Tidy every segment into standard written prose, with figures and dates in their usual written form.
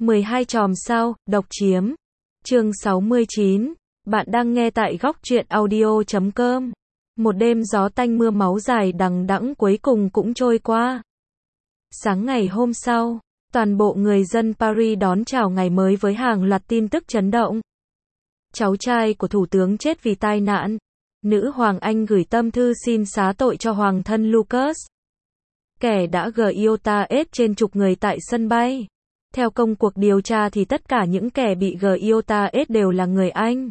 12 chòm sao, độc chiếm. Chương 69. Bạn đang nghe tại góc truyện audio.com. Một đêm gió tanh mưa máu dài đằng đẵng cuối cùng cũng trôi qua. Sáng ngày hôm sau, toàn bộ người dân Paris đón chào ngày mới với hàng loạt tin tức chấn động. Cháu trai của thủ tướng chết vì tai nạn. Nữ hoàng Anh gửi tâm thư xin xá tội cho hoàng thân Lucas. Kẻ đã GIOTA trên chục người tại sân bay. Theo công cuộc điều tra thì tất cả những kẻ bị GIOTA đều là người Anh.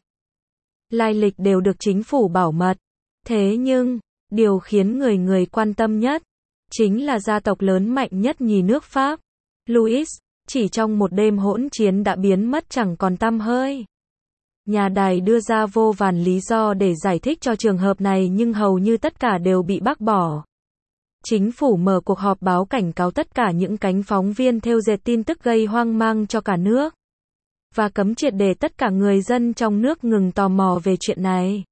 Lai lịch đều được chính phủ bảo mật. Thế nhưng, điều khiến người quan tâm nhất, chính là gia tộc lớn mạnh nhất nhì nước Pháp, Louis, chỉ trong một đêm hỗn chiến đã biến mất chẳng còn tăm hơi. Nhà đài đưa ra vô vàn lý do để giải thích cho trường hợp này nhưng hầu như tất cả đều bị bác bỏ. Chính phủ mở cuộc họp báo cảnh cáo tất cả những cánh phóng viên thêu dệt tin tức gây hoang mang cho cả nước. Và cấm triệt để tất cả người dân trong nước ngừng tò mò về chuyện này.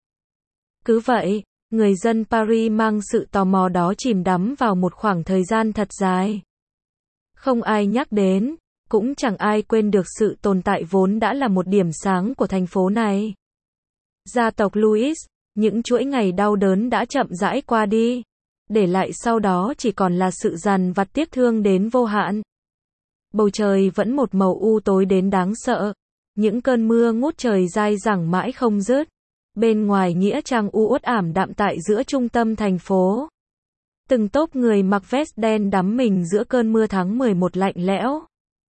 Cứ vậy, người dân Paris mang sự tò mò đó chìm đắm vào một khoảng thời gian thật dài. Không ai nhắc đến, cũng chẳng ai quên được sự tồn tại vốn đã là một điểm sáng của thành phố này. Gia tộc Louis, những chuỗi ngày đau đớn đã chậm rãi qua đi. Để lại sau đó chỉ còn là sự dằn vặt tiếc thương đến vô hạn. Bầu trời vẫn một màu u tối đến đáng sợ. Những cơn mưa ngút trời dai dẳng mãi không dứt. Bên ngoài nghĩa trang u uất ảm đạm tại giữa trung tâm thành phố. Từng tốp người mặc vest đen đắm mình giữa cơn mưa tháng 11 lạnh lẽo.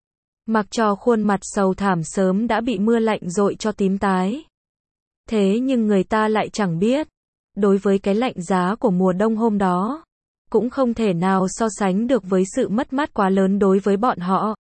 Mặc cho khuôn mặt sầu thảm sớm đã bị mưa lạnh dội cho tím tái. Thế nhưng người ta lại chẳng biết. Đối với cái lạnh giá của mùa đông hôm đó, cũng không thể nào so sánh được với sự mất mát quá lớn đối với bọn họ.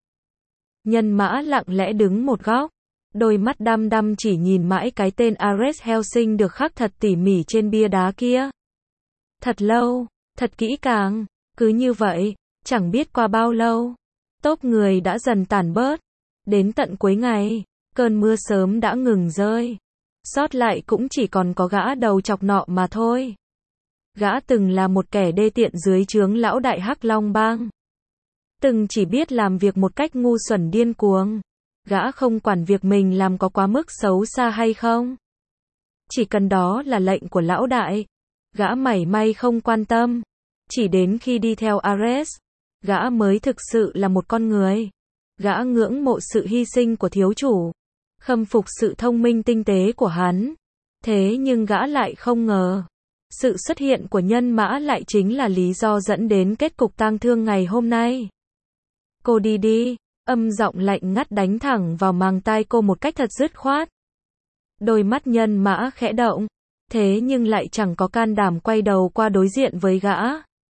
Nhân mã lặng lẽ đứng một góc, đôi mắt đăm đăm chỉ nhìn mãi cái tên Ares Helsing được khắc thật tỉ mỉ trên bia đá kia. Thật lâu, thật kỹ càng, cứ như vậy, chẳng biết qua bao lâu, tốp người đã dần tản bớt. Đến tận cuối ngày, cơn mưa sớm đã ngừng rơi. Sót lại cũng chỉ còn có gã đầu chọc nọ mà thôi. Gã từng là một kẻ đê tiện dưới trướng lão đại Hắc Long Bang. Từng chỉ biết làm việc một cách ngu xuẩn điên cuồng. Gã không quản việc mình làm có quá mức xấu xa hay không. Chỉ cần đó là lệnh của lão đại. Gã mảy may không quan tâm. Chỉ đến khi đi theo Ares, gã mới thực sự là một con người. Gã ngưỡng mộ sự hy sinh của thiếu chủ. Khâm phục sự thông minh tinh tế của hắn. Thế nhưng gã lại không ngờ. Sự xuất hiện của nhân mã lại chính là lý do dẫn đến kết cục tang thương ngày hôm nay. Cô đi đi, âm giọng lạnh ngắt đánh thẳng vào màng tai cô một cách thật dứt khoát. Đôi mắt nhân mã khẽ động. Thế nhưng lại chẳng có can đảm quay đầu qua đối diện với gã.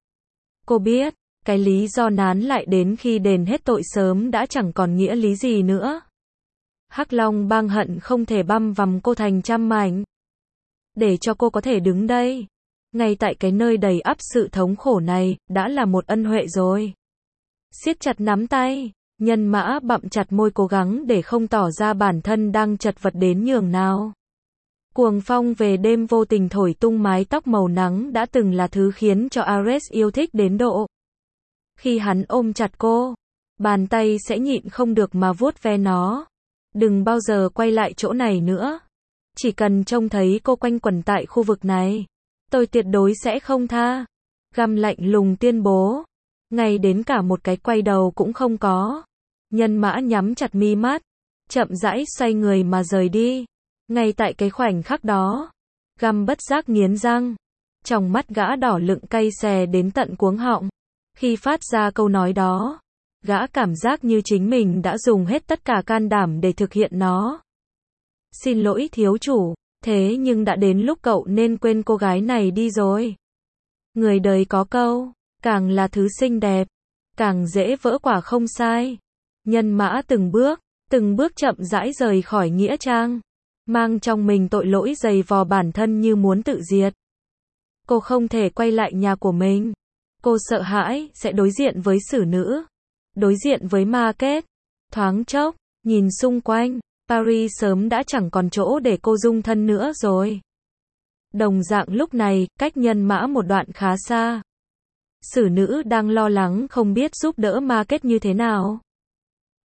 Cô biết, cái lý do nán lại đến khi đền hết tội sớm đã chẳng còn nghĩa lý gì nữa. Hắc Long Bang hận không thể băm vằm cô thành trăm mảnh. Để cho cô có thể đứng đây, ngay tại cái nơi đầy ắp sự thống khổ này, đã là một ân huệ rồi. Siết chặt nắm tay, nhân mã bặm chặt môi cố gắng để không tỏ ra bản thân đang chật vật đến nhường nào. Cuồng phong về đêm vô tình thổi tung mái tóc màu nắng đã từng là thứ khiến cho Ares yêu thích đến độ. Khi hắn ôm chặt cô, bàn tay sẽ nhịn không được mà vuốt ve nó. Đừng bao giờ quay lại chỗ này nữa. Chỉ cần trông thấy cô quanh quẩn tại khu vực này, tôi tuyệt đối sẽ không tha. Găm lạnh lùng tuyên bố. Ngay đến cả một cái quay đầu cũng không có. Nhân mã nhắm chặt mi mắt, chậm rãi xoay người mà rời đi. Ngay tại cái khoảnh khắc đó, Găm bất giác nghiến răng. Trong mắt gã đỏ lựng cay xè đến tận cuống họng. Khi phát ra câu nói đó, gã cảm giác như chính mình đã dùng hết tất cả can đảm để thực hiện nó. Xin lỗi thiếu chủ, thế nhưng đã đến lúc cậu nên quên cô gái này đi rồi. Người đời có câu, càng là thứ xinh đẹp, càng dễ vỡ quả không sai. Nhân mã từng bước chậm rãi rời khỏi nghĩa trang, mang trong mình tội lỗi dày vò bản thân như muốn tự diệt. Cô không thể quay lại nhà của mình. Cô sợ hãi sẽ đối diện với xử nữ, đối diện với ma kết. Thoáng chốc, nhìn xung quanh, Paris sớm đã chẳng còn chỗ để cô dung thân nữa rồi. Đồng dạng lúc này, cách nhân mã một đoạn khá xa. Xử nữ đang lo lắng không biết giúp đỡ ma kết như thế nào.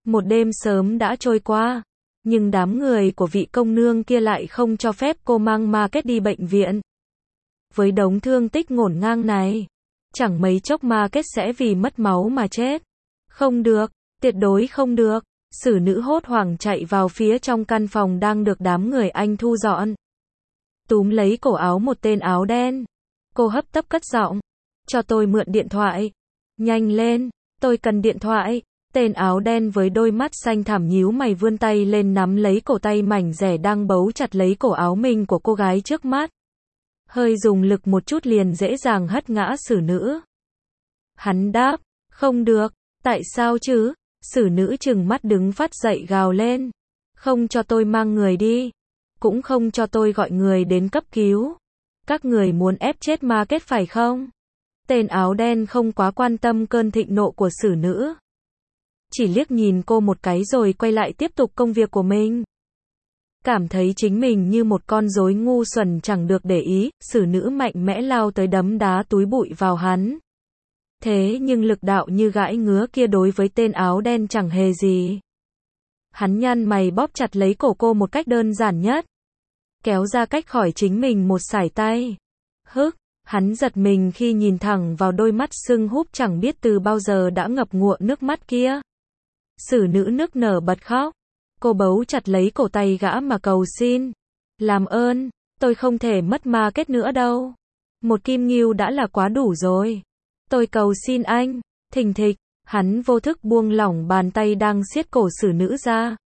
Một đêm sớm đã trôi qua, nhưng đám người của vị công nương kia lại không cho phép cô mang Market đi bệnh viện. Với đống thương tích ngổn ngang này, chẳng mấy chốc Market sẽ vì mất máu mà chết. Không được, tuyệt đối không được. Xử nữ hốt hoảng chạy vào phía trong căn phòng đang được đám người Anh thu dọn. Túm lấy cổ áo một tên áo đen. Cô hấp tấp cất giọng. Cho tôi mượn điện thoại. Nhanh lên, tôi cần điện thoại. Tên áo đen với đôi mắt xanh thẳm nhíu mày vươn tay lên nắm lấy cổ tay mảnh dẻ đang bấu chặt lấy cổ áo mình của cô gái trước mắt. Hơi dùng lực một chút liền dễ dàng hất ngã xử nữ. Hắn đáp, không được, tại sao chứ? Xử nữ trừng mắt đứng phát dậy gào lên. Không cho tôi mang người đi. Cũng không cho tôi gọi người đến cấp cứu. Các người muốn ép chết Market phải không? Tên áo đen không quá quan tâm cơn thịnh nộ của xử nữ. Chỉ liếc nhìn cô một cái rồi quay lại tiếp tục công việc của mình. Cảm thấy chính mình như một con rối ngu xuẩn chẳng được để ý, xử nữ mạnh mẽ lao tới đấm đá túi bụi vào hắn. Thế nhưng lực đạo như gãi ngứa kia đối với tên áo đen chẳng hề gì. Hắn nhăn mày bóp chặt lấy cổ cô một cách đơn giản nhất. Kéo ra cách khỏi chính mình một sải tay. Hắn giật mình khi nhìn thẳng vào đôi mắt sưng húp chẳng biết từ bao giờ đã ngập ngụa nước mắt kia. Xử nữ nức nở bật khóc. Cô bấu chặt lấy cổ tay gã mà cầu xin. Làm ơn, tôi không thể mất Market nữa đâu. Một kim ngưu đã là quá đủ rồi. Tôi cầu xin anh. Thình thịch, hắn vô thức buông lỏng bàn tay đang siết cổ xử nữ ra.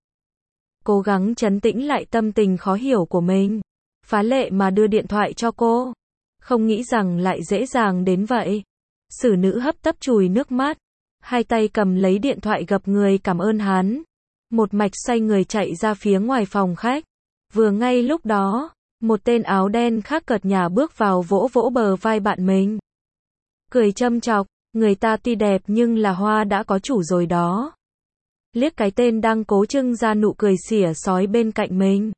Cố gắng trấn tĩnh lại tâm tình khó hiểu của mình. Phá lệ mà đưa điện thoại cho cô. Không nghĩ rằng lại dễ dàng đến vậy. Xử nữ hấp tấp chùi nước mắt. Hai tay cầm lấy điện thoại gập người cảm ơn hắn. Một mạch xoay người chạy ra phía ngoài phòng khách. Vừa ngay lúc đó, một tên áo đen khác cợt nhả bước vào vỗ vỗ bờ vai bạn mình. Cười châm chọc, người ta tuy đẹp nhưng là hoa đã có chủ rồi đó. Liếc cái tên đang cố trưng ra nụ cười xỉa xói bên cạnh mình.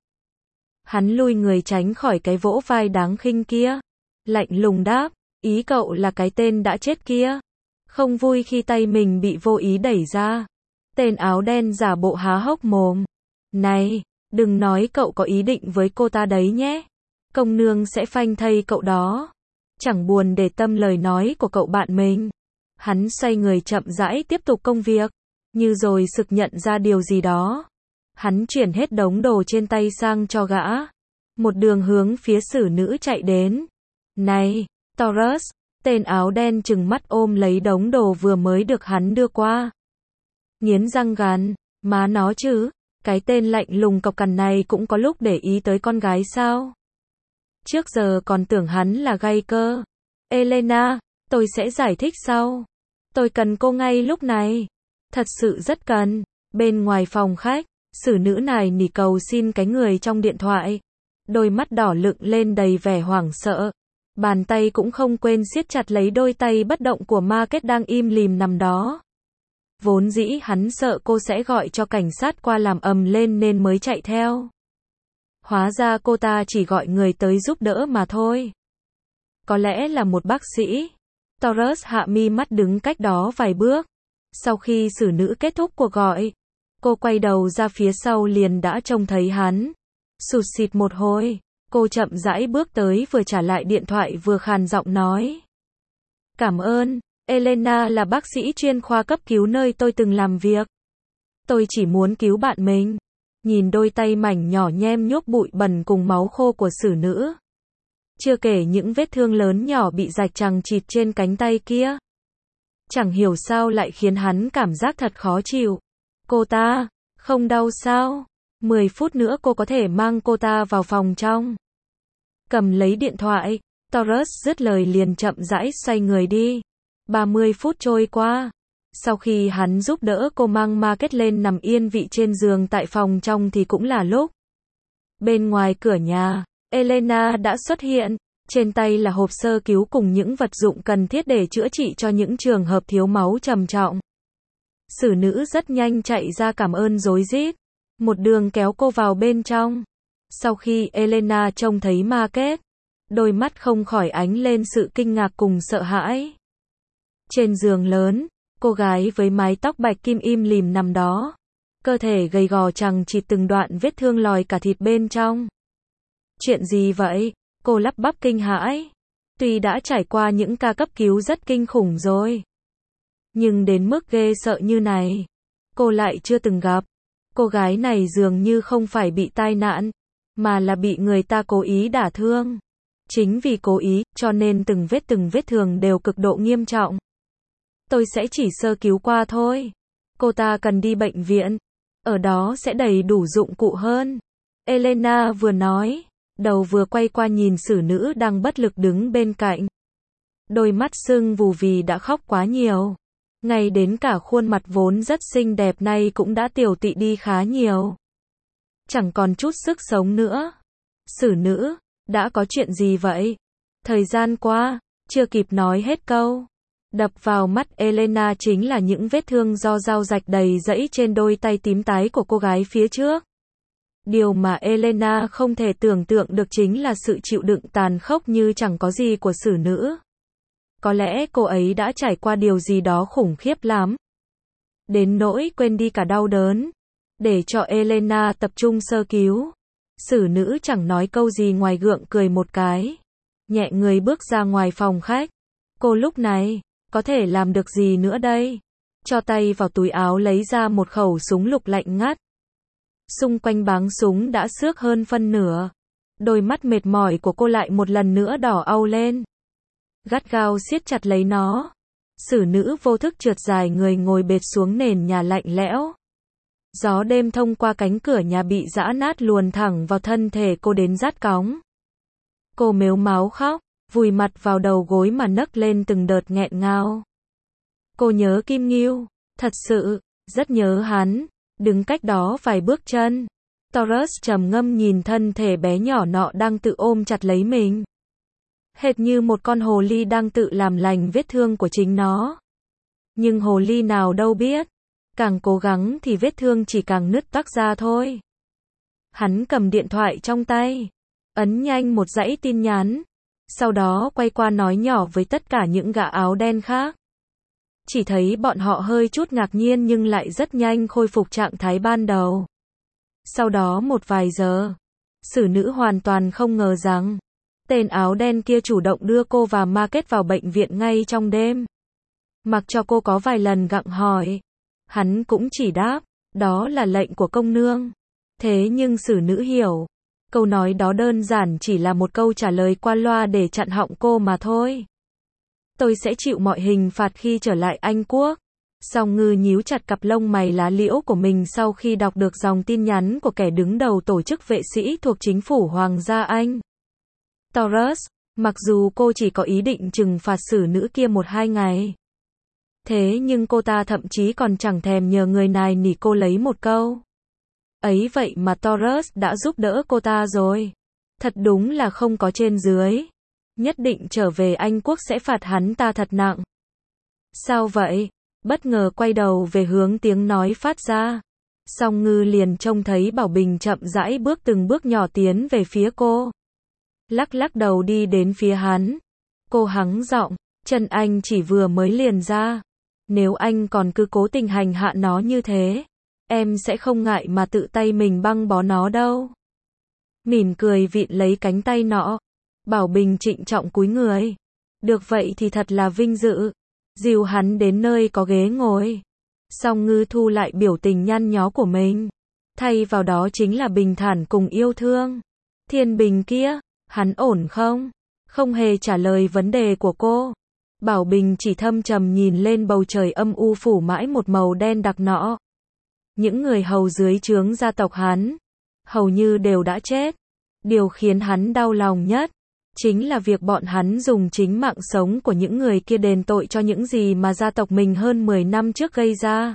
Hắn lui người tránh khỏi cái vỗ vai đáng khinh kia. Lạnh lùng đáp, ý cậu là cái tên đã chết kia. Không vui khi tay mình bị vô ý đẩy ra. Tên áo đen giả bộ há hốc mồm. Này, đừng nói cậu có ý định với cô ta đấy nhé. Công nương sẽ phanh thây cậu đó. Chẳng buồn để tâm lời nói của cậu bạn mình. Hắn xoay người chậm rãi tiếp tục công việc. Như rồi sực nhận ra điều gì đó. Hắn chuyển hết đống đồ trên tay sang cho gã. Một đường hướng phía xử nữ chạy đến. Này, Taurus, tên áo đen trừng mắt ôm lấy đống đồ vừa mới được hắn đưa qua. Nghiến răng gằn, má nó chứ, cái tên lạnh lùng cọc cằn này cũng có lúc để ý tới con gái sao? Trước giờ còn tưởng hắn là gay cơ. Elena, tôi sẽ giải thích sau. Tôi cần cô ngay lúc này. Thật sự rất cần. Bên ngoài phòng khách, xử nữ này nỉ cầu xin cái người trong điện thoại. Đôi mắt đỏ lựng lên đầy vẻ hoảng sợ. Bàn tay cũng không quên siết chặt lấy đôi tay bất động của Market đang im lìm nằm đó. Vốn dĩ hắn sợ cô sẽ gọi cho cảnh sát qua làm ầm lên nên mới chạy theo. Hóa ra cô ta chỉ gọi người tới giúp đỡ mà thôi. Có lẽ là một bác sĩ. Taurus hạ mi mắt đứng cách đó vài bước. Sau khi xử nữ kết thúc cuộc gọi, cô quay đầu ra phía sau liền đã trông thấy hắn. Sụt sịt một hồi, cô chậm rãi bước tới vừa trả lại điện thoại vừa khàn giọng nói. Cảm ơn, Elena là bác sĩ chuyên khoa cấp cứu nơi tôi từng làm việc. Tôi chỉ muốn cứu bạn mình. Nhìn đôi tay mảnh nhỏ nhem nhuốc bụi bẩn cùng máu khô của xử nữ. Chưa kể những vết thương lớn nhỏ bị rạch chằng chịt trên cánh tay kia. Chẳng hiểu sao lại khiến hắn cảm giác thật khó chịu. Cô ta, không đau sao? 10 phút nữa cô có thể mang cô ta vào phòng trong. Cầm lấy điện thoại, Taurus dứt lời liền chậm rãi xoay người đi. 30 phút trôi qua. Sau khi hắn giúp đỡ cô mang Market lên nằm yên vị trên giường tại phòng trong thì cũng là lúc. Bên ngoài cửa nhà, Elena đã xuất hiện. Trên tay là hộp sơ cứu cùng những vật dụng cần thiết để chữa trị cho những trường hợp thiếu máu trầm trọng. Xử nữ rất nhanh chạy ra cảm ơn rối rít. Một đường kéo cô vào bên trong. Sau khi Elena trông thấy Market, đôi mắt không khỏi ánh lên sự kinh ngạc cùng sợ hãi. Trên giường lớn, cô gái với mái tóc bạch kim im lìm nằm đó. cơ thể gầy gò chằng chịt từng đoạn vết thương lòi cả thịt bên trong. Chuyện gì vậy? Cô lắp bắp kinh hãi. Tuy đã trải qua những ca cấp cứu rất kinh khủng rồi, nhưng đến mức ghê sợ như này, cô lại chưa từng gặp. Cô gái này dường như không phải bị tai nạn, mà là bị người ta cố ý đả thương. Chính vì cố ý, cho nên từng vết thương đều cực độ nghiêm trọng. Tôi sẽ chỉ sơ cứu qua thôi. Cô ta cần đi bệnh viện. Ở đó sẽ đầy đủ dụng cụ hơn. Elena vừa nói, đầu vừa quay qua nhìn xử nữ đang bất lực đứng bên cạnh. Đôi mắt sưng vù vì đã khóc quá nhiều. Ngay đến cả khuôn mặt vốn rất xinh đẹp này cũng đã tiều tụy đi khá nhiều. Chẳng còn chút sức sống nữa. Xử nữ, đã có chuyện gì vậy? Thời gian qua, chưa kịp nói hết câu. Đập vào mắt Elena chính là những vết thương do dao rạch đầy rẫy trên đôi tay tím tái của cô gái phía trước. Điều mà Elena không thể tưởng tượng được chính là sự chịu đựng tàn khốc như chẳng có gì của xử nữ. Có lẽ cô ấy đã trải qua điều gì đó khủng khiếp lắm. Đến nỗi quên đi cả đau đớn. Để cho Elena tập trung sơ cứu. Xử nữ chẳng nói câu gì ngoài gượng cười một cái. Nhẹ người bước ra ngoài phòng khách. Cô lúc này, có thể làm được gì nữa đây? Cho tay vào túi áo lấy ra một khẩu súng lục lạnh ngắt. Xung quanh báng súng đã xước hơn phân nửa. Đôi mắt mệt mỏi của cô lại một lần nữa đỏ au lên. Gắt gao siết chặt lấy nó. Xử nữ vô thức trượt dài người ngồi bệt xuống nền nhà lạnh lẽo. Gió đêm thông qua cánh cửa nhà bị giã nát luồn thẳng vào thân thể cô đến rát cóng. Cô mếu máo khóc, vùi mặt vào đầu gối mà nấc lên từng đợt nghẹn ngào. Cô nhớ Kim Ngưu, thật sự, rất nhớ hắn, đứng cách đó vài bước chân. Taurus trầm ngâm nhìn thân thể bé nhỏ nọ đang tự ôm chặt lấy mình. Hệt như một con hồ ly đang tự làm lành vết thương của chính nó. Nhưng hồ ly nào đâu biết, càng cố gắng thì vết thương chỉ càng nứt toác ra thôi. Hắn cầm điện thoại trong tay, ấn nhanh một dãy tin nhắn, sau đó quay qua nói nhỏ với tất cả những gã áo đen khác. Chỉ thấy bọn họ hơi chút ngạc nhiên nhưng lại rất nhanh khôi phục trạng thái ban đầu. Sau đó một vài giờ, xử nữ hoàn toàn không ngờ rằng tên áo đen kia chủ động đưa cô và Market vào bệnh viện ngay trong đêm. Mặc cho cô có vài lần gặng hỏi, hắn cũng chỉ đáp, đó là lệnh của công nương. Thế nhưng xử nữ hiểu, câu nói đó đơn giản chỉ là một câu trả lời qua loa để chặn họng cô mà thôi. Tôi sẽ chịu mọi hình phạt khi trở lại Anh Quốc. Song Ngư nhíu chặt cặp lông mày lá liễu của mình sau khi đọc được dòng tin nhắn của kẻ đứng đầu tổ chức vệ sĩ thuộc chính phủ Hoàng gia Anh. Taurus, mặc dù cô chỉ có ý định trừng phạt xử nữ kia 1-2 ngày. Thế nhưng cô ta thậm chí còn chẳng thèm nhờ người này nỉ cô lấy một câu. Ấy vậy mà Taurus đã giúp đỡ cô ta rồi. Thật đúng là không có trên dưới. Nhất định trở về Anh Quốc sẽ phạt hắn ta thật nặng. Sao vậy? Bất ngờ quay đầu về hướng tiếng nói phát ra. Song Ngư liền trông thấy Bảo Bình chậm rãi bước từng bước nhỏ tiến về phía cô. Lắc lắc đầu đi đến phía hắn. Cô hắng giọng, chân anh chỉ vừa mới liền ra. Nếu anh còn cứ cố tình hành hạ nó như thế, em sẽ không ngại mà tự tay mình băng bó nó đâu. Mỉm cười vịn lấy cánh tay nọ. Bảo Bình trịnh trọng cúi người. Được vậy thì thật là vinh dự. Dìu hắn đến nơi có ghế ngồi. Song Ngư thu lại biểu tình nhăn nhó của mình. Thay vào đó chính là bình thản cùng yêu thương. Thiên Bình kia, hắn ổn không? Không hề trả lời vấn đề của cô. Bảo Bình chỉ thâm trầm nhìn lên bầu trời âm u phủ mãi một màu đen đặc nọ. Những người hầu dưới trướng gia tộc hắn, hầu như đều đã chết. Điều khiến hắn đau lòng nhất chính là việc bọn hắn dùng chính mạng sống của những người kia đền tội cho những gì mà gia tộc mình hơn 10 năm trước gây ra.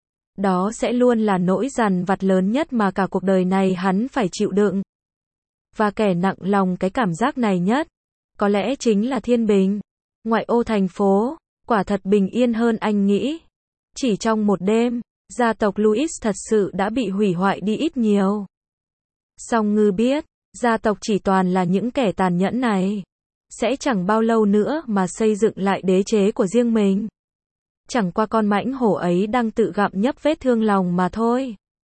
Đó sẽ luôn là nỗi dằn vặt lớn nhất mà cả cuộc đời này hắn phải chịu đựng. Và kẻ nặng lòng cái cảm giác này nhất, có lẽ chính là Thiên Bình. Ngoại ô thành phố, quả thật bình yên hơn anh nghĩ. Chỉ trong một đêm, gia tộc Louis thật sự đã bị hủy hoại đi ít nhiều. Song Ngư biết, gia tộc chỉ toàn là những kẻ tàn nhẫn này. Sẽ chẳng bao lâu nữa mà xây dựng lại đế chế của riêng mình. Chẳng qua con mãnh hổ ấy đang tự gặm nhấm vết thương lòng mà thôi.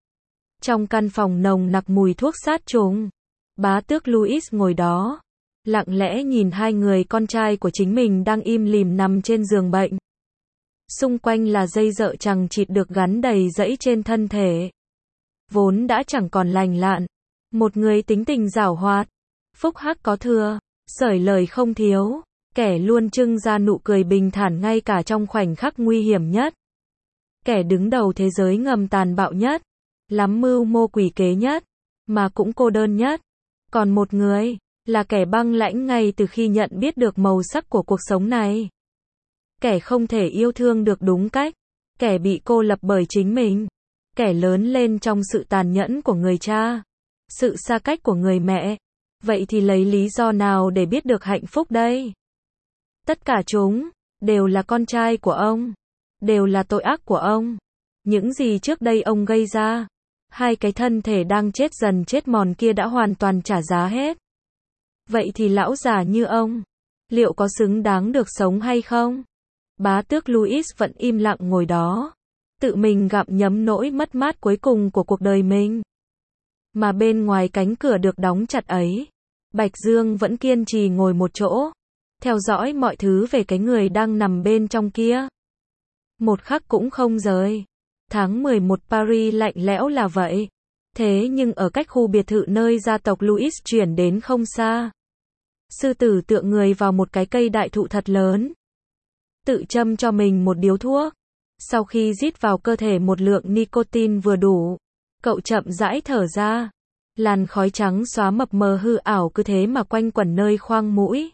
Trong căn phòng nồng nặc mùi thuốc sát trùng, bá tước Louis ngồi đó, lặng lẽ nhìn hai người con trai của chính mình đang im lìm nằm trên giường bệnh. Xung quanh là dây dợ chằng chịt được gắn đầy dẫy trên thân thể. Vốn đã chẳng còn lành lặn. Một người tính tình giảo hoạt, phúc hắc có thừa, sởi lời không thiếu, kẻ luôn trưng ra nụ cười bình thản ngay cả trong khoảnh khắc nguy hiểm nhất. Kẻ đứng đầu thế giới ngầm tàn bạo nhất, lắm mưu mô quỷ kế nhất, mà cũng cô đơn nhất. Còn một người, là kẻ băng lãnh ngay từ khi nhận biết được màu sắc của cuộc sống này. Kẻ không thể yêu thương được đúng cách, kẻ bị cô lập bởi chính mình, kẻ lớn lên trong sự tàn nhẫn của người cha, sự xa cách của người mẹ. Vậy thì lấy lý do nào để biết được hạnh phúc đây? Tất cả chúng, đều là con trai của ông, đều là tội ác của ông. Những gì trước đây ông gây ra, hai cái thân thể đang chết dần chết mòn kia đã hoàn toàn trả giá hết. Vậy thì lão già như ông, liệu có xứng đáng được sống hay không? Bá tước Louis vẫn im lặng ngồi đó, tự mình gặm nhấm nỗi mất mát cuối cùng của cuộc đời mình. Mà bên ngoài cánh cửa được đóng chặt ấy, Bạch Dương vẫn kiên trì ngồi một chỗ, theo dõi mọi thứ về cái người đang nằm bên trong kia. Một khắc cũng không rời. Tháng 11 Paris lạnh lẽo là vậy. Thế nhưng ở cách khu biệt thự nơi gia tộc Louis chuyển đến không xa, sư tử tựa người vào một cái cây đại thụ thật lớn, tự châm cho mình một điếu thuốc. Sau khi rít vào cơ thể một lượng nicotine vừa đủ, cậu chậm rãi thở ra. Làn khói trắng xóa mập mờ hư ảo cứ thế mà quanh quẩn nơi khoang mũi.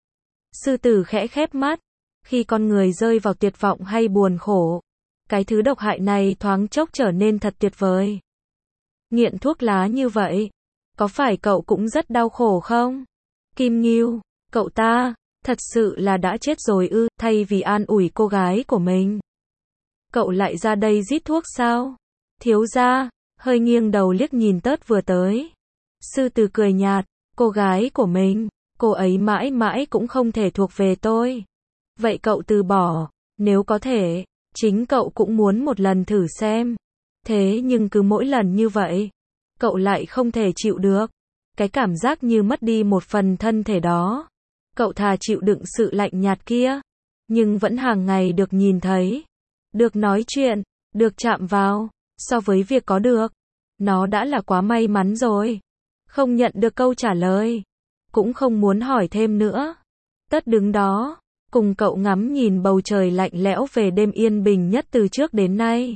Sư tử khẽ khép mắt. Khi con người rơi vào tuyệt vọng hay buồn khổ, cái thứ độc hại này thoáng chốc trở nên thật tuyệt vời. Nghiện thuốc lá như vậy, có phải cậu cũng rất đau khổ không? Kim Ngưu, cậu ta, thật sự là đã chết rồi ư? Thay vì an ủi cô gái của mình, cậu lại ra đây rít thuốc sao? Thiếu gia, hơi nghiêng đầu liếc nhìn Tớt vừa tới. Sư tử cười nhạt, cô gái của mình, cô ấy mãi mãi cũng không thể thuộc về tôi. Vậy cậu từ bỏ, nếu có thể, chính cậu cũng muốn một lần thử xem. Thế nhưng cứ mỗi lần như vậy, cậu lại không thể chịu được. Cái cảm giác như mất đi một phần thân thể đó. Cậu thà chịu đựng sự lạnh nhạt kia, nhưng vẫn hàng ngày được nhìn thấy, được nói chuyện, được chạm vào. So với việc có được, nó đã là quá may mắn rồi. Không nhận được câu trả lời, cũng không muốn hỏi thêm nữa. Tất đứng đó, cùng cậu ngắm nhìn bầu trời lạnh lẽo về đêm yên bình nhất từ trước đến nay.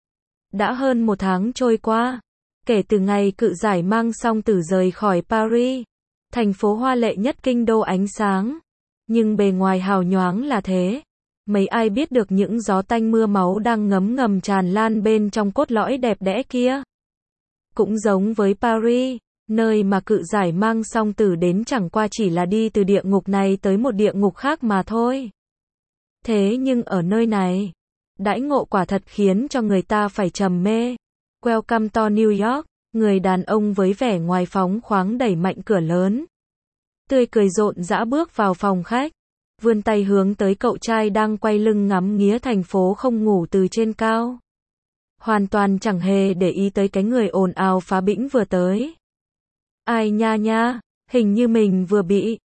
Đã hơn một tháng trôi qua, kể từ ngày cự giải mang song tử rời khỏi Paris, thành phố hoa lệ nhất kinh đô ánh sáng. Nhưng bề ngoài hào nhoáng là thế. Mấy ai biết được những gió tanh mưa máu đang ngấm ngầm tràn lan bên trong cốt lõi đẹp đẽ kia. Cũng giống với Paris, nơi mà cự giải mang song tử đến chẳng qua chỉ là đi từ địa ngục này tới một địa ngục khác mà thôi. Thế nhưng ở nơi này, đãi ngộ quả thật khiến cho người ta phải trầm mê. Welcome to New York, người đàn ông với vẻ ngoài phóng khoáng đẩy mạnh cửa lớn, tươi cười rộn rã bước vào phòng khách, vươn tay hướng tới cậu trai đang quay lưng ngắm nghía thành phố không ngủ từ trên cao. Hoàn toàn chẳng hề để ý tới cái người ồn ào phá bĩnh vừa tới. Ai nha nha, hình như mình vừa bị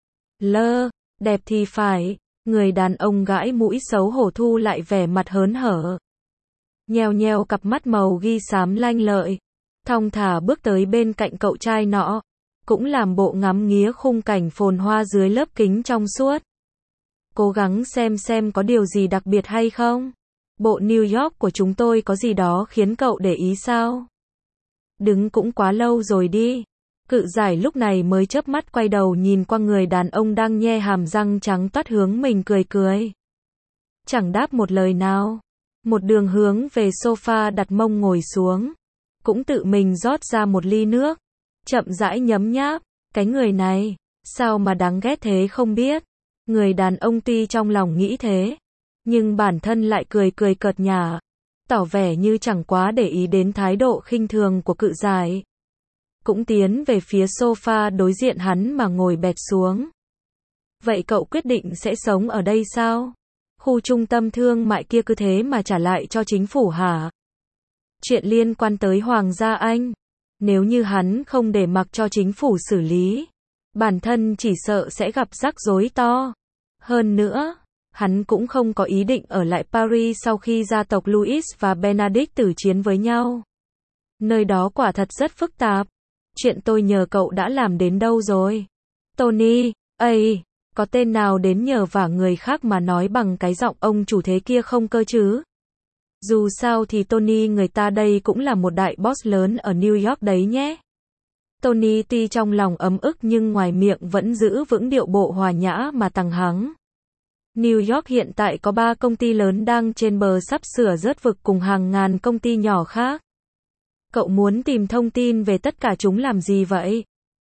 đẹp thì phải. Người đàn ông gãi mũi xấu hổ thu lại vẻ mặt hớn hở, nheo nheo cặp mắt màu ghi xám lanh lợi, thong thả bước tới bên cạnh cậu trai nọ, cũng làm bộ ngắm nghía khung cảnh phồn hoa dưới lớp kính trong suốt. Cố gắng xem có điều gì đặc biệt hay không. Bộ New York của chúng tôi có gì đó khiến cậu để ý sao? Đứng cũng quá lâu rồi đi. Cự giải lúc này mới chớp mắt quay đầu nhìn qua người đàn ông đang nhe hàm răng trắng toát hướng mình cười cười. Chẳng đáp một lời nào. Một đường hướng về sofa đặt mông ngồi xuống. Cũng tự mình rót ra một ly nước. Chậm rãi nhấm nháp. Cái người này, sao mà đáng ghét thế không biết. Người đàn ông tuy trong lòng nghĩ thế, nhưng bản thân lại cười cười cợt nhả, tỏ vẻ như chẳng quá để ý đến thái độ khinh thường của cự giải. Cũng tiến về phía sofa đối diện hắn mà ngồi bệt xuống. Vậy cậu quyết định sẽ sống ở đây sao? Khu trung tâm thương mại kia cứ thế mà trả lại cho chính phủ hả? Chuyện liên quan tới Hoàng gia Anh. Nếu như hắn không để mặc cho chính phủ xử lý, bản thân chỉ sợ sẽ gặp rắc rối to. Hơn nữa, hắn cũng không có ý định ở lại Paris sau khi gia tộc Louis và Benedict tử chiến với nhau. Nơi đó quả thật rất phức tạp. Chuyện tôi nhờ cậu đã làm đến đâu rồi? Tony, có tên nào đến nhờ vả người khác mà nói bằng cái giọng ông chủ thế kia không cơ chứ? Dù sao thì Tony người ta đây cũng là một đại boss lớn ở New York đấy nhé. Tony tuy trong lòng ấm ức nhưng ngoài miệng vẫn giữ vững điệu bộ hòa nhã mà tằng hắng. New York hiện tại có 3 công ty lớn đang trên bờ sắp sửa rớt vực cùng hàng ngàn công ty nhỏ khác. Cậu muốn tìm thông tin về tất cả chúng làm gì vậy?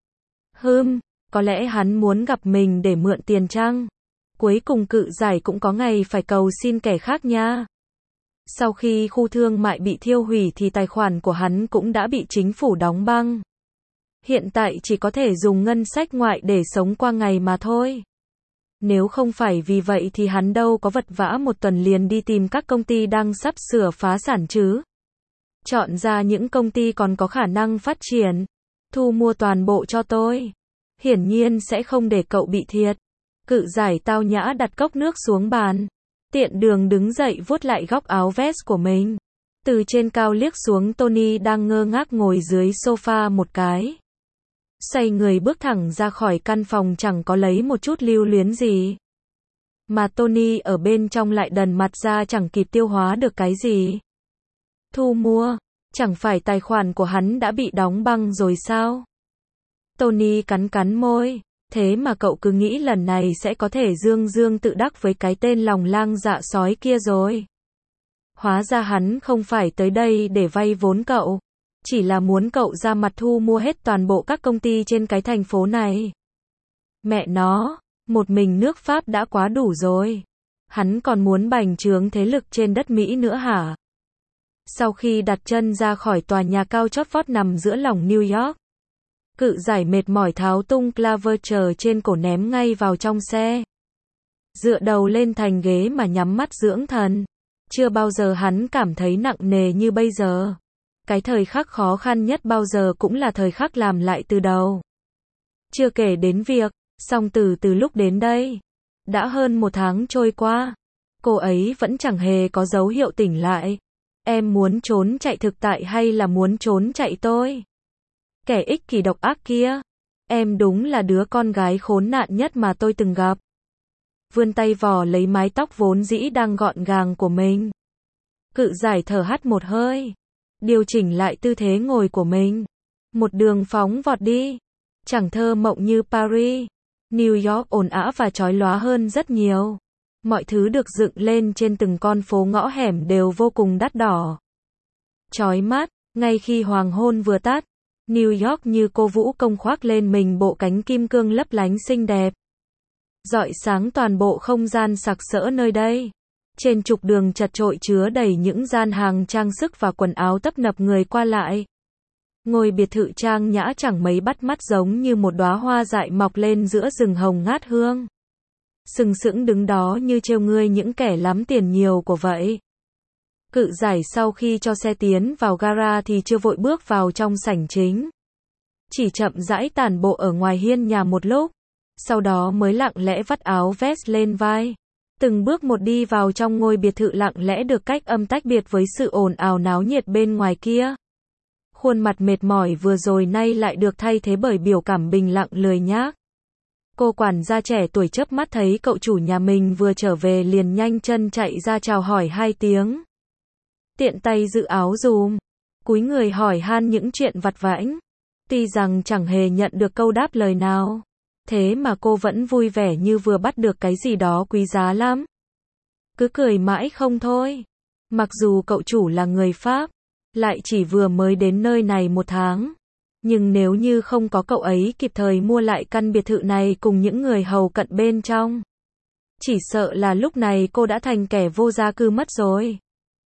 Có lẽ hắn muốn gặp mình để mượn tiền chăng? Cuối cùng Cự Giải cũng có ngày phải cầu xin kẻ khác nha. Sau khi khu thương mại bị thiêu hủy thì tài khoản của hắn cũng đã bị chính phủ đóng băng. Hiện tại chỉ có thể dùng ngân sách ngoại để sống qua ngày mà thôi. Nếu không phải vì vậy thì hắn đâu có vật vã một tuần liền đi tìm các công ty đang sắp sửa phá sản chứ. Chọn ra những công ty còn có khả năng phát triển. Thu mua toàn bộ cho tôi. Hiển nhiên sẽ không để cậu bị thiệt. Cự Giải tao nhã đặt cốc nước xuống bàn. Tiện đường đứng dậy vuốt lại góc áo vest của mình. Từ trên cao liếc xuống Tony đang ngơ ngác ngồi dưới sofa một cái. Xoay người bước thẳng ra khỏi căn phòng chẳng có lấy một chút lưu luyến gì. Mà Tony ở bên trong lại đần mặt ra chẳng kịp tiêu hóa được cái gì. Thu mua, chẳng phải tài khoản của hắn đã bị đóng băng rồi sao? Tony cắn môi, thế mà cậu cứ nghĩ lần này sẽ có thể dương dương tự đắc với cái tên lòng lang dạ sói kia rồi. Hóa ra hắn không phải tới đây để vay vốn cậu, chỉ là muốn cậu ra mặt thu mua hết toàn bộ các công ty trên cái thành phố này. Mẹ nó, một mình nước Pháp đã quá đủ rồi. Hắn còn muốn bành trướng thế lực trên đất Mỹ nữa hả? Sau khi đặt chân ra khỏi tòa nhà cao chót vót nằm giữa lòng New York, Cự Giải mệt mỏi tháo tung claver chờ trên cổ ném ngay vào trong xe. Dựa đầu lên thành ghế mà nhắm mắt dưỡng thần. Chưa bao giờ hắn cảm thấy nặng nề như bây giờ. Cái thời khắc khó khăn nhất bao giờ cũng là thời khắc làm lại từ đầu. Chưa kể đến việc, song từ lúc đến đây, đã hơn 1 tháng trôi qua. Cô ấy vẫn chẳng hề có dấu hiệu tỉnh lại. Em muốn trốn chạy thực tại hay là muốn trốn chạy tôi? Kẻ ích kỷ độc ác kia. Em đúng là đứa con gái khốn nạn nhất mà tôi từng gặp. Vươn tay vò lấy mái tóc vốn dĩ đang gọn gàng của mình. Cự Giải thở hắt một hơi. Điều chỉnh lại tư thế ngồi của mình. Một đường phóng vọt đi. Chẳng thơ mộng như Paris. New York ồn ào và chói lóa hơn rất nhiều. Mọi thứ được dựng lên trên từng con phố ngõ hẻm đều vô cùng đắt đỏ. Chói mắt, ngay khi hoàng hôn vừa tắt, New York như cô vũ công khoác lên mình bộ cánh kim cương lấp lánh xinh đẹp. Rọi sáng toàn bộ không gian sặc sỡ nơi đây. Trên trục đường chật chội chứa đầy những gian hàng trang sức và quần áo tấp nập người qua lại. Ngôi biệt thự trang nhã chẳng mấy bắt mắt giống như một đóa hoa dại mọc lên giữa rừng hồng ngát hương. Sừng sững đứng đó như trêu ngươi những kẻ lắm tiền nhiều của vậy. Cự Giải sau khi cho xe tiến vào gara thì chưa vội bước vào trong sảnh chính. Chỉ chậm rãi tản bộ ở ngoài hiên nhà một lúc. Sau đó mới lặng lẽ vắt áo vest lên vai. Từng bước một đi vào trong ngôi biệt thự lặng lẽ được cách âm tách biệt với sự ồn ào náo nhiệt bên ngoài kia. Khuôn mặt mệt mỏi vừa rồi nay lại được thay thế bởi biểu cảm bình lặng lười nhác. Cô quản gia trẻ tuổi chớp mắt thấy cậu chủ nhà mình vừa trở về liền nhanh chân chạy ra chào hỏi 2 tiếng. Tiện tay giữ áo dùm. Cúi người hỏi han những chuyện vặt vãnh. Tuy rằng chẳng hề nhận được câu đáp lời nào. Thế mà cô vẫn vui vẻ như vừa bắt được cái gì đó quý giá lắm. Cứ cười mãi không thôi. Mặc dù cậu chủ là người Pháp, lại chỉ vừa mới đến nơi này 1 tháng. Nhưng nếu như không có cậu ấy kịp thời mua lại căn biệt thự này cùng những người hầu cận bên trong, chỉ sợ là lúc này cô đã thành kẻ vô gia cư mất rồi.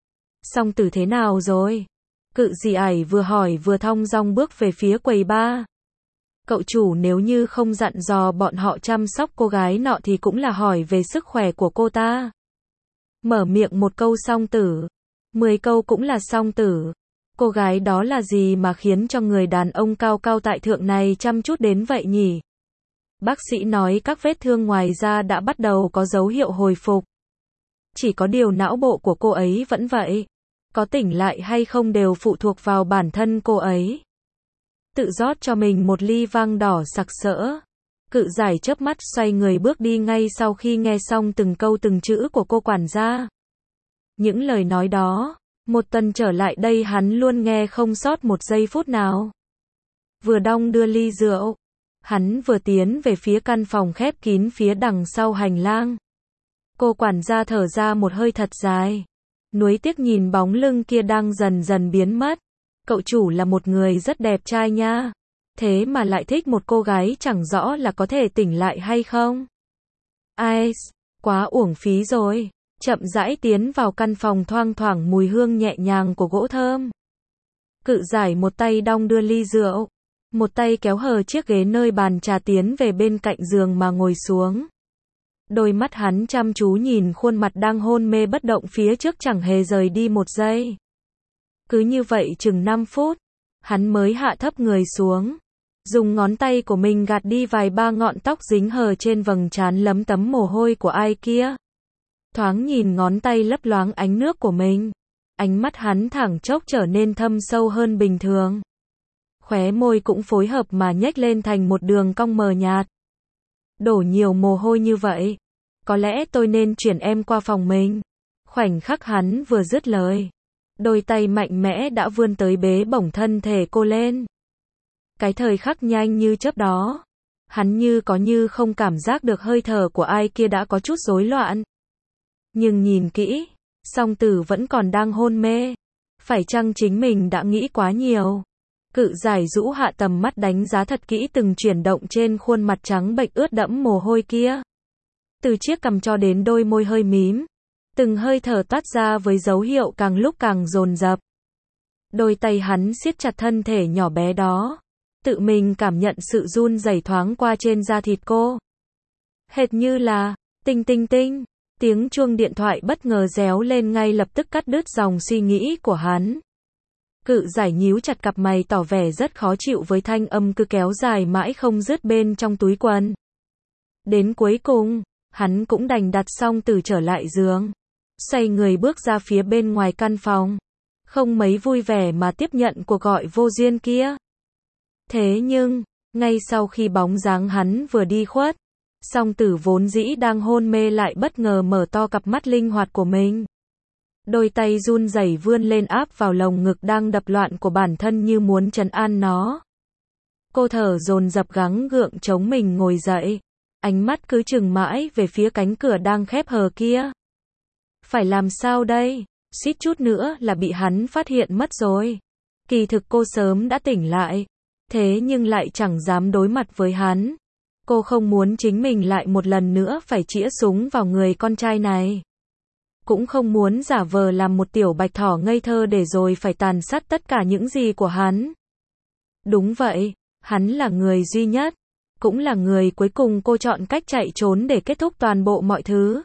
Song Tử thế nào rồi? Cự Dị ải vừa hỏi vừa thong dong bước về phía quầy bar. Cậu chủ nếu như không dặn dò bọn họ chăm sóc cô gái nọ thì cũng là hỏi về sức khỏe của cô ta. Mở miệng một câu Song Tử, 10 câu cũng là Song Tử. Cô gái đó là gì mà khiến cho người đàn ông cao cao tại thượng này chăm chút đến vậy nhỉ? Bác sĩ nói các vết thương ngoài da đã bắt đầu có dấu hiệu hồi phục. Chỉ có điều não bộ của cô ấy vẫn vậy. Có tỉnh lại hay không đều phụ thuộc vào bản thân cô ấy. Tự rót cho mình một ly vang đỏ sặc sỡ. Cự giải chớp mắt xoay người bước đi ngay sau khi nghe xong từng câu từng chữ của cô quản gia. Những lời nói đó, một tuần trở lại đây hắn luôn nghe không sót một giây phút nào. Vừa đong đưa ly rượu, hắn vừa tiến về phía căn phòng khép kín phía đằng sau hành lang. Cô quản gia thở ra một hơi thật dài. Nuối tiếc nhìn bóng lưng kia đang dần dần biến mất. Cậu chủ là một người rất đẹp trai nha. Thế mà lại thích một cô gái chẳng rõ là có thể tỉnh lại hay không. Ai, quá uổng phí rồi. Chậm rãi tiến vào căn phòng thoang thoảng mùi hương nhẹ nhàng của gỗ thơm. Cự giải một tay đong đưa ly rượu, một tay kéo hờ chiếc ghế nơi bàn trà tiến về bên cạnh giường mà ngồi xuống. Đôi mắt hắn chăm chú nhìn khuôn mặt đang hôn mê bất động phía trước chẳng hề rời đi một giây. Cứ như vậy chừng 5 phút, hắn mới hạ thấp người xuống, dùng ngón tay của mình gạt đi vài ba ngọn tóc dính hờ trên vầng trán lấm tấm mồ hôi của ai kia. Thoáng nhìn ngón tay lấp loáng ánh nước của mình, ánh mắt hắn thẳng chốc trở nên thâm sâu hơn bình thường. Khóe môi cũng phối hợp mà nhếch lên thành một đường cong mờ nhạt. Đổ nhiều mồ hôi như vậy, có lẽ tôi nên chuyển em qua phòng mình. Khoảnh khắc hắn vừa dứt lời, đôi tay mạnh mẽ đã vươn tới bế bổng thân thể cô lên. Cái thời khắc nhanh như chớp đó, hắn như có như không cảm giác được hơi thở của ai kia đã có chút rối loạn. Nhưng nhìn kỹ, song tử vẫn còn đang hôn mê. Phải chăng chính mình đã nghĩ quá nhiều? Cự giải rũ hạ tầm mắt đánh giá thật kỹ từng chuyển động trên khuôn mặt trắng bệch ướt đẫm mồ hôi kia. Từ chiếc cằm cho đến đôi môi hơi mím. Từng hơi thở toát ra với dấu hiệu càng lúc càng dồn dập. Đôi tay hắn siết chặt thân thể nhỏ bé đó. Tự mình cảm nhận sự run rẩy thoáng qua trên da thịt cô. Hệt như là, tinh tinh tinh. Tiếng chuông điện thoại bất ngờ réo lên ngay lập tức cắt đứt dòng suy nghĩ của hắn. Cự giải nhíu chặt cặp mày tỏ vẻ rất khó chịu với thanh âm cứ kéo dài mãi không dứt bên trong túi quần. Đến cuối cùng, hắn cũng đành đặt xong từ trở lại giường. Xoay người bước ra phía bên ngoài căn phòng. Không mấy vui vẻ mà tiếp nhận cuộc gọi vô duyên kia. Thế nhưng, ngay sau khi bóng dáng hắn vừa đi khuất, song tử vốn dĩ đang hôn mê lại bất ngờ mở to cặp mắt linh hoạt của mình. Đôi tay run rẩy vươn lên áp vào lồng ngực đang đập loạn của bản thân như muốn trấn an nó. Cô thở dồn dập gắng gượng chống mình ngồi dậy. Ánh mắt cứ chừng mãi về phía cánh cửa đang khép hờ kia. Phải làm sao đây? Suýt chút nữa là bị hắn phát hiện mất rồi. Kỳ thực cô sớm đã tỉnh lại. Thế nhưng lại chẳng dám đối mặt với hắn. Cô không muốn chính mình lại một lần nữa phải chĩa súng vào người con trai này. Cũng không muốn giả vờ làm một tiểu bạch thỏ ngây thơ để rồi phải tàn sát tất cả những gì của hắn. Đúng vậy, hắn là người duy nhất, cũng là người cuối cùng cô chọn cách chạy trốn để kết thúc toàn bộ mọi thứ.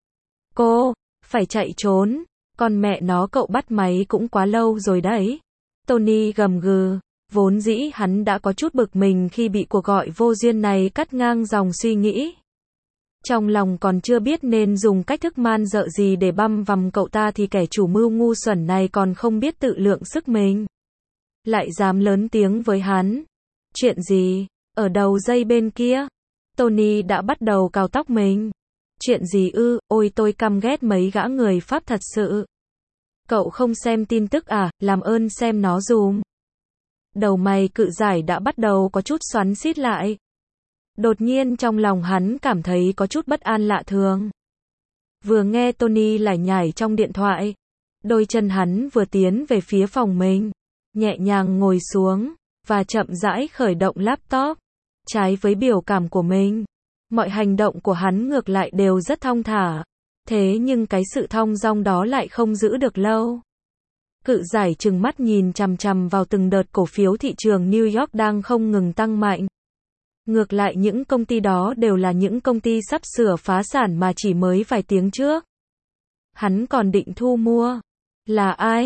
Cô, phải chạy trốn, con mẹ nó cậu bắt máy cũng quá lâu rồi đấy. Tony gầm gừ, vốn dĩ hắn đã có chút bực mình khi bị cuộc gọi vô duyên này cắt ngang dòng suy nghĩ. Trong lòng còn chưa biết nên dùng cách thức man dợ gì để băm vằm cậu ta thì kẻ chủ mưu ngu xuẩn này còn không biết tự lượng sức mình. Lại dám lớn tiếng với hắn. Chuyện gì? Ở đầu dây bên kia, Tony đã bắt đầu cào tóc mình. Chuyện gì ư? Ôi tôi căm ghét mấy gã người Pháp thật sự. Cậu không xem tin tức à? Làm ơn xem nó dùm. Đầu mày cự giải đã bắt đầu có chút xoắn xít lại. Đột nhiên trong lòng hắn cảm thấy có chút bất an lạ thường. Vừa nghe Tony lải nhải trong điện thoại, đôi chân hắn vừa tiến về phía phòng mình, nhẹ nhàng ngồi xuống, và chậm rãi khởi động laptop. Trái với biểu cảm của mình, mọi hành động của hắn ngược lại đều rất thong thả. Thế nhưng cái sự thong dong đó lại không giữ được lâu. Cự giải trừng mắt nhìn chằm chằm vào từng đợt cổ phiếu thị trường New York đang không ngừng tăng mạnh. Ngược lại những công ty đó đều là những công ty sắp sửa phá sản mà chỉ mới vài tiếng trước hắn còn định thu mua. Là ai?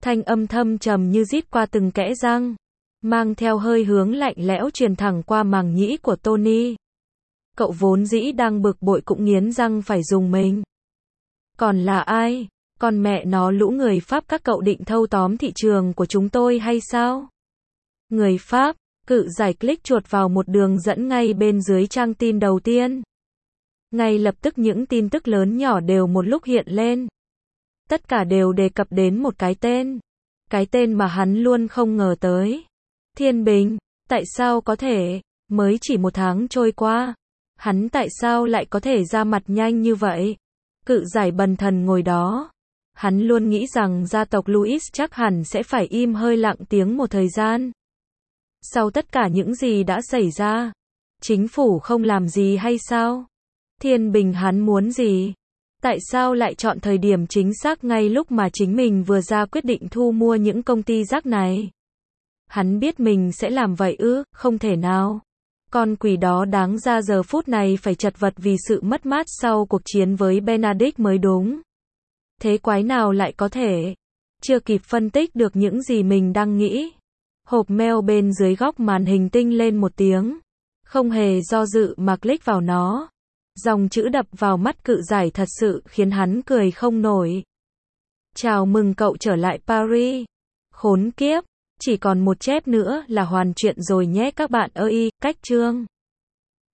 Thanh âm thâm trầm như rít qua từng kẽ răng, mang theo hơi hướng lạnh lẽo truyền thẳng qua màng nhĩ của Tony. Cậu vốn dĩ đang bực bội cũng nghiến răng phải dùng mình. Còn là ai? Còn mẹ nó lũ người Pháp, các cậu định thâu tóm thị trường của chúng tôi hay sao? Người Pháp, Cự Giải click chuột vào một đường dẫn ngay bên dưới trang tin đầu tiên. Ngay lập tức những tin tức lớn nhỏ đều một lúc hiện lên. Tất cả đều đề cập đến một cái tên. Cái tên mà hắn luôn không ngờ tới. Thiên Bình. Tại sao có thể? Mới chỉ 1 tháng trôi qua. Hắn tại sao lại có thể ra mặt nhanh như vậy? Cự Giải bần thần ngồi đó. Hắn luôn nghĩ rằng gia tộc Louis chắc hẳn sẽ phải im hơi lặng tiếng một thời gian. Sau tất cả những gì đã xảy ra, chính phủ không làm gì hay sao? Thiên Bình hắn muốn gì? Tại sao lại chọn thời điểm chính xác ngay lúc mà chính mình vừa ra quyết định thu mua những công ty rác này? Hắn biết mình sẽ làm vậy ư? Không thể nào. Con quỷ đó đáng ra giờ phút này phải chật vật vì sự mất mát sau cuộc chiến với Benedict mới đúng. Thế quái nào lại có thể? Chưa kịp phân tích được những gì mình đang nghĩ. Hộp mail bên dưới góc màn hình tinh lên một tiếng. Không hề do dự mà click vào nó. Dòng chữ đập vào mắt Cự Giải thật sự khiến hắn cười không nổi. Chào mừng cậu trở lại Paris. Khốn kiếp, chỉ còn một chép nữa là hoàn chuyện rồi nhé các bạn ơi. Cách chương